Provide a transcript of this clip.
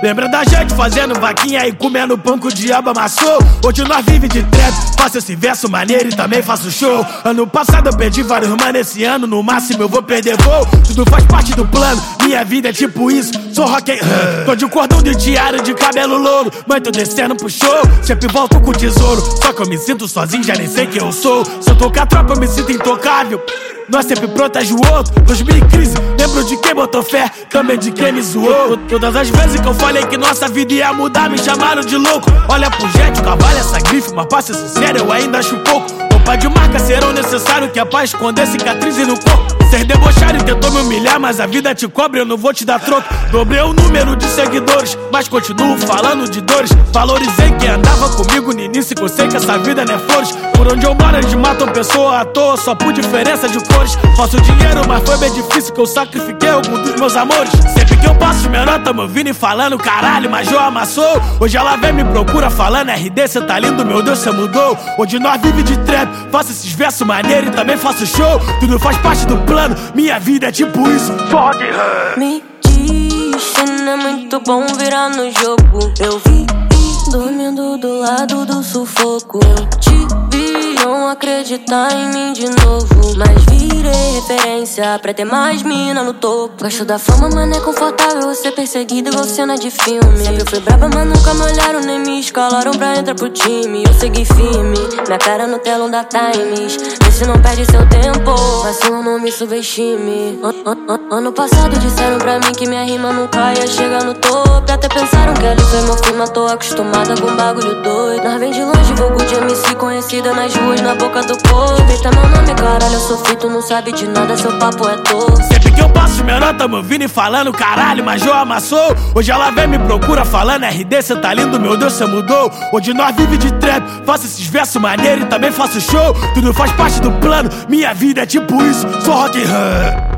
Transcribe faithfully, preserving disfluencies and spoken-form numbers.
Lembra da gente fazendo vaquinha e comendo pão que o diabo amassou? Hoje nós vive de trap, faço esse verso maneiro e também faço show. Ano passado eu perdi vários mano, esse ano no máximo eu vou perder voo. Tudo faz parte do plano, minha vida é tipo isso, sou rock and roll. Tô de cordão de tiara, de cabelo louro, mas tô descendo pro show. Sempre volto com tesouro, só que eu me sinto sozinho, já nem sei quem eu sou. Se eu tocar tropa eu me sinto intocável, nós sempre protege o outro. dois mil e crise, lembro de quem botou fé, também de quem me zoou. Todas as vezes que eu falei que nossa vida ia mudar, me chamaram de louco. Olha pro jet, o cavalo, essa grife, mas pra ser sincero, eu ainda acho pouco. Roupa de marca serão necessário que é pra esconder cicatriz no corpo. Cês debocharam e tentou me humilhar, mas a vida te cobra, eu não vou te dar troco. Dobrei o número de seguidores, mas continuo falando de dores. Valorizei quem andava comigo no início, que eu sei que essa vida não é flores. Por onde eu moro eles matam pessoa à toa, só por diferença de cores. Faço dinheiro, mas foi bem difícil que eu sacrifiquei algum dos meus amores. Sempre que eu passo os menores tão me ouvindo e falando caralho, mas João amassou. Hoje ela vem me procura falando R D, cê tá lindo, meu Deus, cê mudou. Hoje nós vive de trap, faço esses versos maneiros e também faço show. Tudo faz parte do plano, minha vida é tipo isso, rock and roll. Me diz, cê não é muito bom virar no jogo. Eu vi dormindo do lado do sufoco. Eu te vi não acreditar em mim de novo, mas virei referência pra ter mais mina no topo. Gosto da fama, mas não é confortável ser perseguido igual cena de filme. Sempre fui brava, mas nunca me olharam nem me escalaram pra entrar pro time. Eu segui firme, minha cara no telão da Times. Vê se não perde seu tempo, vacilo não me subestime. An an an Ano passado disseram pra mim que minha rima nunca ia chegar no topo. Até pensaram que ali foi meu fim, mas tô acostumada com bagulho doido. Nós vem de longe, vulgo de M C conhecida nas ruas, na boca do povo. Respeita meu nome, caralho, eu sou feito, não sabe de nada, seu papo é todo. Sempre que eu passo os menores tão me ouvindo e falando caralho, mas João amassou. Hoje ela vem me procura falando R D, cê tá lindo, meu Deus, cê mudou. Hoje nós vive de trap, faço esses versos maneiros e também faço show. Tudo faz parte do plano, minha vida é tipo isso, sou rock and roll.